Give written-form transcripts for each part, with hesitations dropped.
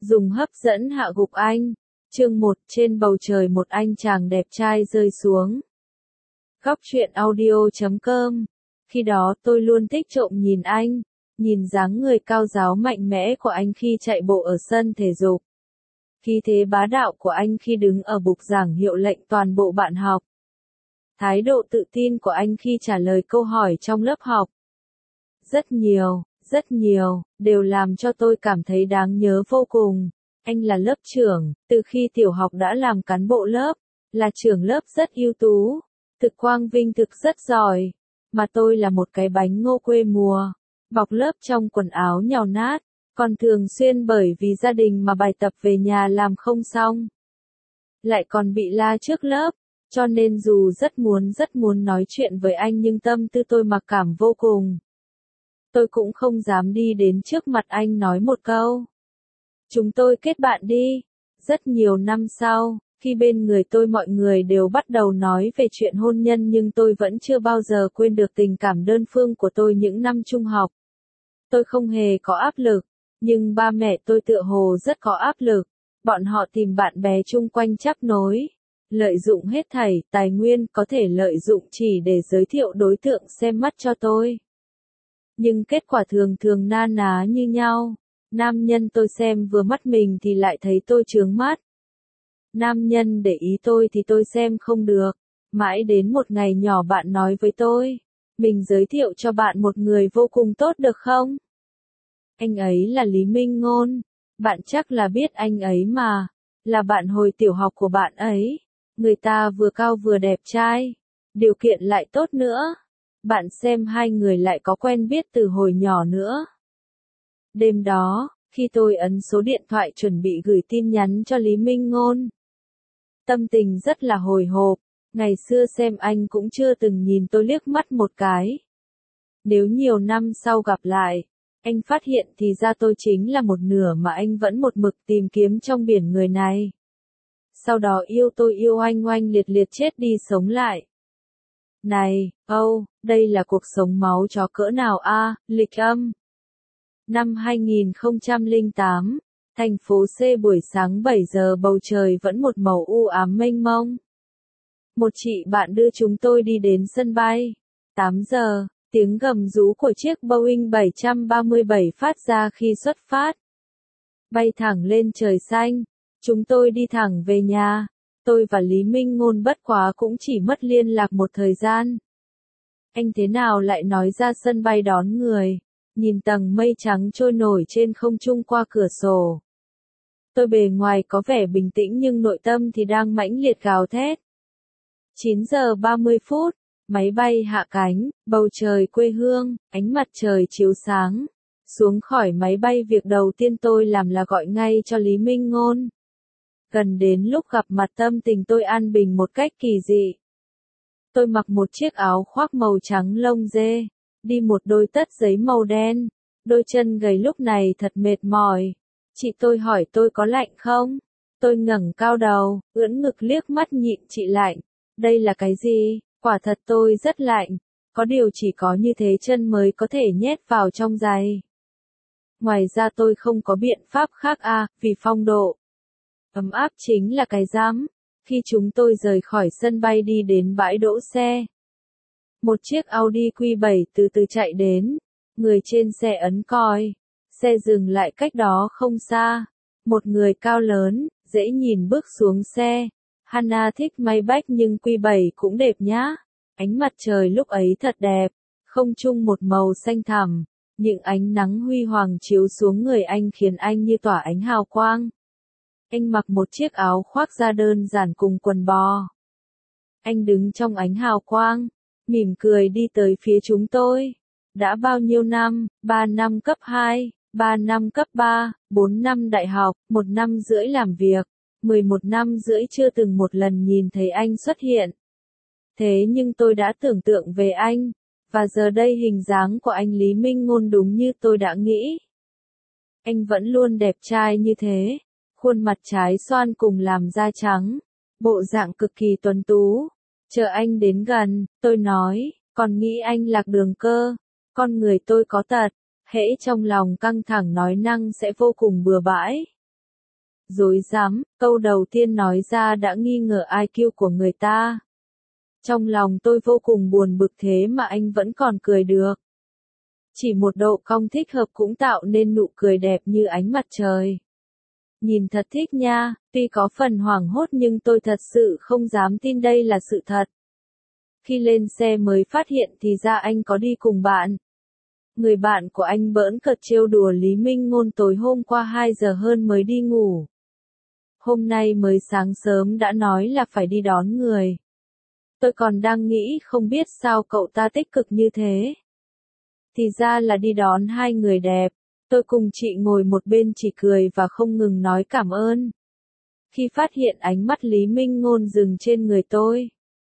Dùng hấp dẫn hạ gục anh. Chương 1, trên bầu trời một anh chàng đẹp trai rơi xuống. Góc truyện audio.com. Khi đó tôi luôn thích trộm nhìn anh, nhìn dáng người cao ráo mạnh mẽ của anh khi chạy bộ ở sân thể dục. Khí thế bá đạo của anh khi đứng ở bục giảng hiệu lệnh toàn bộ bạn học. Thái độ tự tin của anh khi trả lời câu hỏi trong lớp học. Rất nhiều, đều làm cho tôi cảm thấy đáng nhớ vô cùng. Anh là lớp trưởng, từ khi tiểu học đã làm cán bộ lớp, là trưởng lớp rất ưu tú, thực quang vinh thực rất giỏi, mà tôi là một cái bánh ngô quê mùa, bọc lớp trong quần áo nhàu nát, còn thường xuyên bởi vì gia đình mà bài tập về nhà làm không xong. Lại còn bị la trước lớp, cho nên dù rất muốn nói chuyện với anh nhưng tâm tư tôi mặc cảm vô cùng. Tôi cũng không dám đi đến trước mặt anh nói một câu. Chúng tôi kết bạn đi. Rất nhiều năm sau, khi bên người tôi mọi người đều bắt đầu nói về chuyện hôn nhân nhưng tôi vẫn chưa bao giờ quên được tình cảm đơn phương của tôi những năm trung học. Tôi không hề có áp lực, nhưng ba mẹ tôi tựa hồ rất có áp lực. Bọn họ tìm bạn bè chung quanh chắp nối, lợi dụng hết thảy tài nguyên có thể lợi dụng chỉ để giới thiệu đối tượng xem mắt cho tôi. Nhưng kết quả thường thường na ná như nhau. Nam nhân tôi xem vừa mắt mình thì lại thấy tôi chướng mắt. Nam nhân để ý tôi thì tôi xem không được. Mãi đến một ngày nhỏ bạn nói với tôi, mình giới thiệu cho bạn một người vô cùng tốt được không? Anh ấy là Lý Minh Ngôn. Bạn chắc là biết anh ấy mà. Là bạn hồi tiểu học của bạn ấy. Người ta vừa cao vừa đẹp trai. Điều kiện lại tốt nữa. Bạn xem hai người lại có quen biết từ hồi nhỏ nữa. Đêm đó, khi tôi ấn số điện thoại chuẩn bị gửi tin nhắn cho Lý Minh Ngôn. Tâm tình rất là hồi hộp, ngày xưa xem anh cũng chưa từng nhìn tôi liếc mắt một cái. Nếu nhiều năm sau gặp lại, anh phát hiện thì ra tôi chính là một nửa mà anh vẫn một mực tìm kiếm trong biển người này. Sau đó yêu tôi yêu anh oanh liệt liệt chết đi sống lại. Này, đây là cuộc sống máu chó cỡ nào a, lịch âm. Năm 2008, thành phố C buổi sáng 7 giờ bầu trời vẫn một màu u ám mênh mông. Một chị bạn đưa chúng tôi đi đến sân bay. 8 giờ, tiếng gầm rú của chiếc Boeing 737 phát ra khi xuất phát. Bay thẳng lên trời xanh, chúng tôi đi thẳng về nhà. Tôi và Lý Minh Ngôn bất quá cũng chỉ mất liên lạc một thời gian. Anh thế nào lại nói ra sân bay đón người? Nhìn tầng mây trắng trôi nổi trên không trung qua cửa sổ. Tôi bề ngoài có vẻ bình tĩnh nhưng nội tâm thì đang mãnh liệt gào thét. 9 giờ 30 phút, máy bay hạ cánh, bầu trời quê hương, ánh mặt trời chiếu sáng. Xuống khỏi máy bay việc đầu tiên tôi làm là gọi ngay cho Lý Minh Ngôn. Gần đến lúc gặp mặt tâm tình tôi an bình một cách kỳ dị. Tôi mặc một chiếc áo khoác màu trắng lông dê. Đi một đôi tất giấy màu đen, đôi chân gầy lúc này thật mệt mỏi. Chị tôi hỏi tôi có lạnh không? Tôi ngẩng cao đầu, ưỡn ngực liếc mắt nhịn chị lạnh. Đây là cái gì? Quả thật tôi rất lạnh. Có điều chỉ có như thế chân mới có thể nhét vào trong giày. Ngoài ra tôi không có biện pháp khác vì phong độ. Ấm áp chính là cái rắm. Khi chúng tôi rời khỏi sân bay đi đến bãi đỗ xe. Một chiếc Audi Q7 từ từ chạy đến, người trên xe ấn còi, xe dừng lại cách đó không xa, một người cao lớn, dễ nhìn bước xuống xe. Hana thích Maybach nhưng Q7 cũng đẹp nhá. Ánh mặt trời lúc ấy thật đẹp, không trung một màu xanh thẳm, những ánh nắng huy hoàng chiếu xuống người anh khiến anh như tỏa ánh hào quang. Anh mặc một chiếc áo khoác da đơn giản cùng quần bò. Anh đứng trong ánh hào quang, mỉm cười đi tới phía chúng tôi. Đã bao nhiêu năm, 3 năm cấp 2, 3 năm cấp 3, 4 năm đại học, 1 năm rưỡi làm việc, 11 năm rưỡi chưa từng một lần nhìn thấy anh xuất hiện. Thế nhưng tôi đã tưởng tượng về anh, và giờ đây hình dáng của anh Lý Minh Ngôn đúng như tôi đã nghĩ. Anh vẫn luôn đẹp trai như thế, khuôn mặt trái xoan cùng làn da trắng, bộ dạng cực kỳ tuấn tú. Chờ anh đến gần, tôi nói, còn nghĩ anh lạc đường cơ. Con người tôi có tật, hễ trong lòng căng thẳng nói năng sẽ vô cùng bừa bãi. Dối rắm, câu đầu tiên nói ra đã nghi ngờ IQ của người ta. Trong lòng tôi vô cùng buồn bực thế mà anh vẫn còn cười được. Chỉ một độ cong thích hợp cũng tạo nên nụ cười đẹp như ánh mặt trời. Nhìn thật thích nha, tuy có phần hoảng hốt nhưng tôi thật sự không dám tin đây là sự thật. Khi lên xe mới phát hiện thì ra anh có đi cùng bạn. Người bạn của anh bỡn cợt trêu đùa Lý Minh Ngôn tối hôm qua 2 giờ hơn mới đi ngủ. Hôm nay mới sáng sớm đã nói là phải đi đón người. Tôi còn đang nghĩ không biết sao cậu ta tích cực như thế. Thì ra là đi đón hai người đẹp. Tôi cùng chị ngồi một bên chỉ cười và không ngừng nói cảm ơn. Khi phát hiện ánh mắt Lý Minh Ngôn dừng trên người tôi,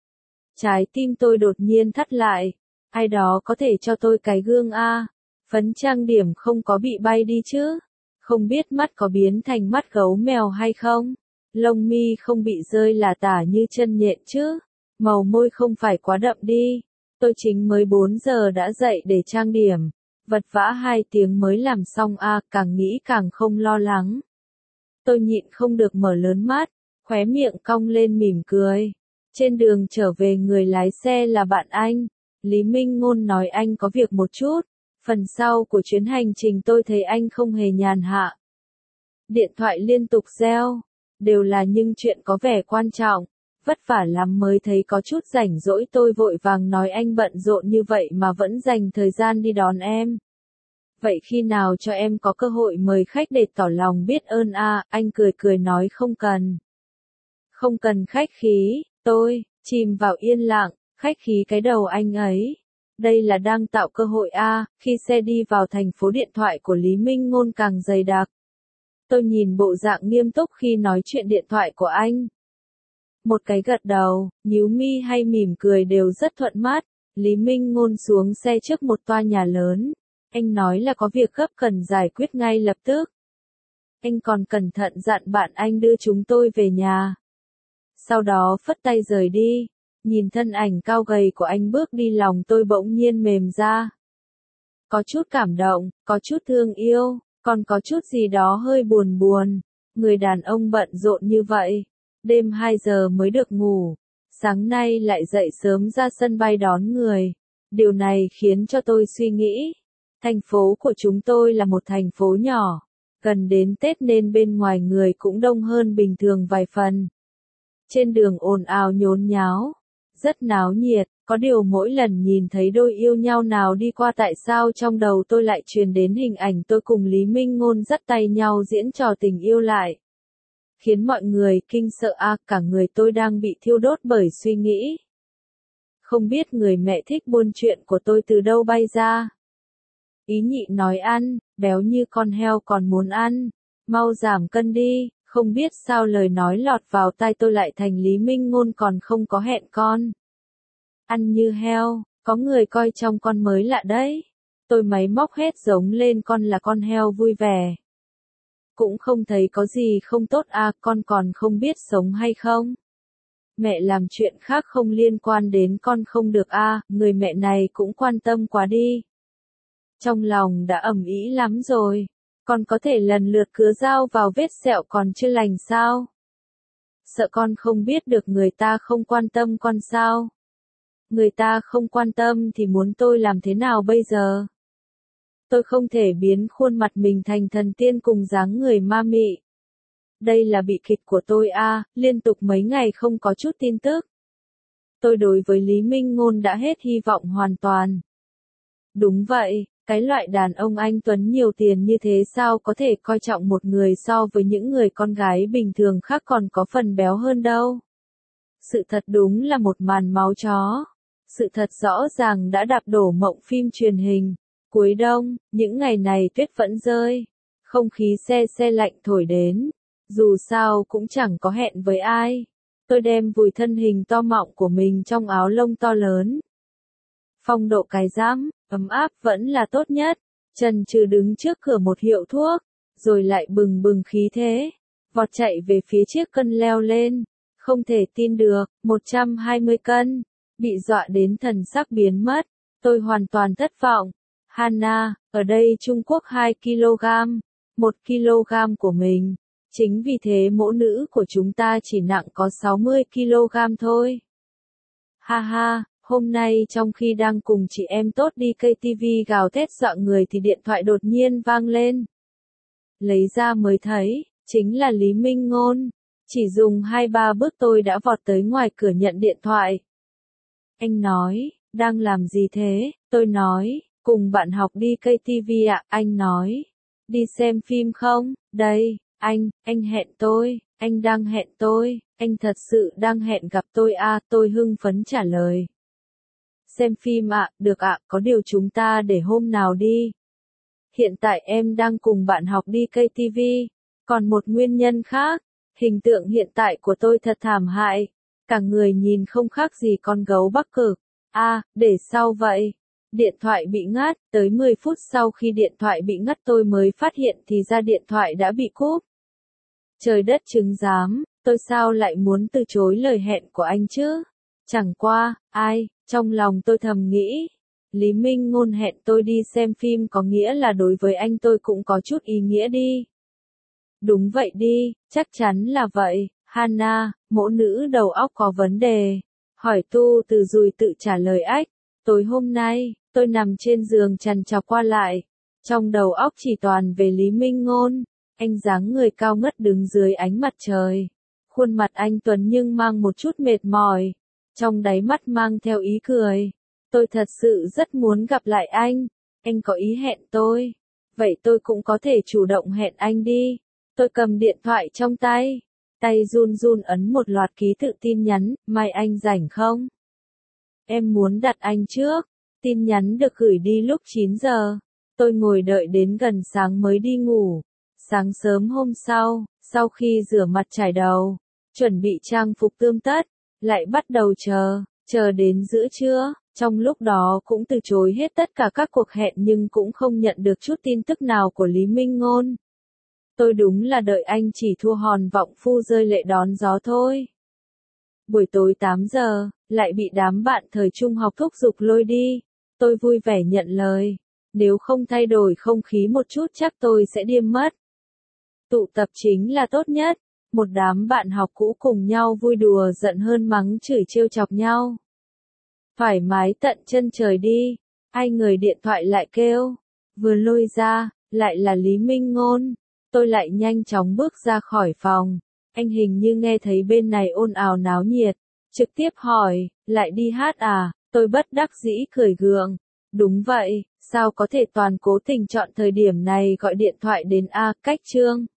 trái tim tôi đột nhiên thắt lại. Ai đó có thể cho tôi cái gương a? Phấn trang điểm không có bị bay đi chứ? Không biết mắt có biến thành mắt gấu mèo hay không? Lông mi không bị rơi là tả như chân nhện chứ? Màu môi không phải quá đậm đi? Tôi chính mới 4 giờ đã dậy để trang điểm. Vật vã 2 tiếng mới làm xong a, càng nghĩ càng không lo lắng. Tôi nhịn không được mở lớn mắt, khóe miệng cong lên mỉm cười. Trên đường trở về người lái xe là bạn anh. Lý Minh Ngôn nói anh có việc một chút. Phần sau của chuyến hành trình tôi thấy anh không hề nhàn hạ. Điện thoại liên tục reo. Đều là những chuyện có vẻ quan trọng. Vất vả lắm mới thấy có chút rảnh rỗi, tôi vội vàng nói anh bận rộn như vậy mà vẫn dành thời gian đi đón em. Vậy khi nào cho em có cơ hội mời khách để tỏ lòng biết ơn a? Anh cười cười nói không cần. Không cần khách khí, tôi chìm vào yên lặng, khách khí cái đầu anh ấy. Đây là đang tạo cơ hội a. Khi xe đi vào thành phố điện thoại của Lý Minh Ngôn càng dày đặc. Tôi nhìn bộ dạng nghiêm túc khi nói chuyện điện thoại của anh. Một cái gật đầu, nhíu mi hay mỉm cười đều rất thuận mắt. Lý Minh Ngôn xuống xe trước một tòa nhà lớn. Anh nói là có việc gấp cần giải quyết ngay lập tức. Anh còn cẩn thận dặn bạn anh đưa chúng tôi về nhà. Sau đó phất tay rời đi. Nhìn thân ảnh cao gầy của anh bước đi, lòng tôi bỗng nhiên mềm ra. Có chút cảm động, có chút thương yêu, còn có chút gì đó hơi buồn buồn. Người đàn ông bận rộn như vậy. Đêm 2 giờ mới được ngủ. Sáng nay lại dậy sớm ra sân bay đón người. Điều này khiến cho tôi suy nghĩ. Thành phố của chúng tôi là một thành phố nhỏ. Gần đến Tết nên bên ngoài người cũng đông hơn bình thường vài phần. Trên đường ồn ào nhốn nháo. Rất náo nhiệt. Có điều mỗi lần nhìn thấy đôi yêu nhau nào đi qua, tại sao trong đầu tôi lại truyền đến hình ảnh tôi cùng Lý Minh Ngôn dắt tay nhau diễn trò tình yêu lại. Khiến mọi người kinh sợ a, cả người tôi đang bị thiêu đốt bởi suy nghĩ. Không biết người mẹ thích buôn chuyện của tôi từ đâu bay ra. Ý nhị nói ăn, béo như con heo còn muốn ăn. Mau giảm cân đi, không biết sao lời nói lọt vào tai tôi lại thành Lý Minh Ngôn còn không có hẹn con. Ăn như heo, có người coi trong con mới lạ đấy. Tôi máy móc hết giống lên con là con heo vui vẻ. Cũng không thấy có gì không tốt à, con còn không biết sống hay không? Mẹ làm chuyện khác không liên quan đến con không được à, người mẹ này cũng quan tâm quá đi. Trong lòng đã ầm ĩ lắm rồi, con có thể lần lượt cứa dao vào vết sẹo còn chưa lành sao? Sợ con không biết được người ta không quan tâm con sao? Người ta không quan tâm thì muốn tôi làm thế nào bây giờ? Tôi không thể biến khuôn mặt mình thành thần tiên cùng dáng người ma mị. Đây là bi kịch của tôi à, liên tục mấy ngày không có chút tin tức. Tôi đối với Lý Minh Ngôn đã hết hy vọng hoàn toàn. Đúng vậy, cái loại đàn ông anh tuấn nhiều tiền như thế sao có thể coi trọng một người so với những người con gái bình thường khác còn có phần béo hơn đâu. Sự thật đúng là một màn máu chó. Sự thật rõ ràng đã đạp đổ mộng phim truyền hình. Cuối đông, những ngày này tuyết vẫn rơi. Không khí se lạnh thổi đến. Dù sao cũng chẳng có hẹn với ai. Tôi đem vùi thân hình to mọng của mình trong áo lông to lớn. Phong độ cái rãm, ấm áp vẫn là tốt nhất. Trần trừ đứng trước cửa một hiệu thuốc. Rồi lại bừng bừng khí thế. Vọt chạy về phía chiếc cân leo lên. Không thể tin được, 120 cân. Bị dọa đến thần sắc biến mất. Tôi hoàn toàn thất vọng. Hana, ở đây Trung Quốc 2 kg. 1 kg của mình. Chính vì thế mẫu nữ của chúng ta chỉ nặng có 60 kg thôi. Ha ha, hôm nay trong khi đang cùng chị em tốt đi cây tivi gào thét dọa người thì điện thoại đột nhiên vang lên. Lấy ra mới thấy, chính là Lý Minh Ngôn. Chỉ dùng 2-3 bước tôi đã vọt tới ngoài cửa nhận điện thoại. Anh nói, đang làm gì thế? Tôi nói, cùng bạn học đi cây tivi ạ. Anh nói, đi xem phim không? Đây, anh hẹn tôi, anh đang hẹn tôi, anh thật sự đang hẹn gặp tôi à? Tôi hưng phấn trả lời. Xem phim ạ, được ạ, có điều chúng ta để hôm nào đi. Hiện tại em đang cùng bạn học đi cây tivi. Còn một nguyên nhân khác, hình tượng hiện tại của tôi thật thảm hại. Cả người nhìn không khác gì con gấu Bắc Cực. À, để sau vậy. Điện thoại bị ngắt, tới 10 phút sau khi điện thoại bị ngắt tôi mới phát hiện thì ra điện thoại đã bị cúp. Trời đất chứng giám, tôi sao lại muốn từ chối lời hẹn của anh chứ? Chẳng qua, trong lòng tôi thầm nghĩ. Lý Minh Ngôn hẹn tôi đi xem phim có nghĩa là đối với anh tôi cũng có chút ý nghĩa đi. Đúng vậy đi, chắc chắn là vậy. Hana, mẫu nữ đầu óc có vấn đề. Hỏi tu từ dùi tự trả lời ách. Tối hôm nay, tôi nằm trên giường trằn trọc qua lại. Trong đầu óc chỉ toàn về Lý Minh Ngôn. Anh dáng người cao ngất đứng dưới ánh mặt trời. Khuôn mặt anh tuấn nhưng mang một chút mệt mỏi. Trong đáy mắt mang theo ý cười. Tôi thật sự rất muốn gặp lại anh. Anh có ý hẹn tôi. Vậy tôi cũng có thể chủ động hẹn anh đi. Tôi cầm điện thoại trong tay. Tay run run ấn một loạt ký tự tin nhắn. Mai anh rảnh không? Em muốn đặt anh trước. Tin nhắn được gửi đi lúc 9 giờ. Tôi ngồi đợi đến gần sáng mới đi ngủ. Sáng sớm hôm sau, sau khi rửa mặt chải đầu, chuẩn bị trang phục tươm tất, lại bắt đầu chờ đến giữa trưa. Trong lúc đó cũng từ chối hết tất cả các cuộc hẹn nhưng cũng không nhận được chút tin tức nào của Lý Minh Ngôn. Tôi đúng là đợi anh chỉ thua hòn vọng phu rơi lệ đón gió thôi. Buổi tối 8 giờ, lại bị đám bạn thời trung học thúc giục lôi đi. Tôi vui vẻ nhận lời. Nếu không thay đổi không khí một chút chắc tôi sẽ điên mất. Tụ tập chính là tốt nhất. Một đám bạn học cũ cùng nhau vui đùa giận hơn mắng chửi trêu chọc nhau. Thoải mái tận chân trời đi. Ai người điện thoại lại kêu. Vừa lôi ra, lại là Lý Minh Ngôn. Tôi lại nhanh chóng bước ra khỏi phòng. Anh hình như nghe thấy bên này ồn ào náo nhiệt. Trực tiếp hỏi, lại đi hát à? Tôi bất đắc dĩ cười gượng. Đúng vậy, sao có thể toàn cố tình chọn thời điểm này gọi điện thoại đến A Cách Trương.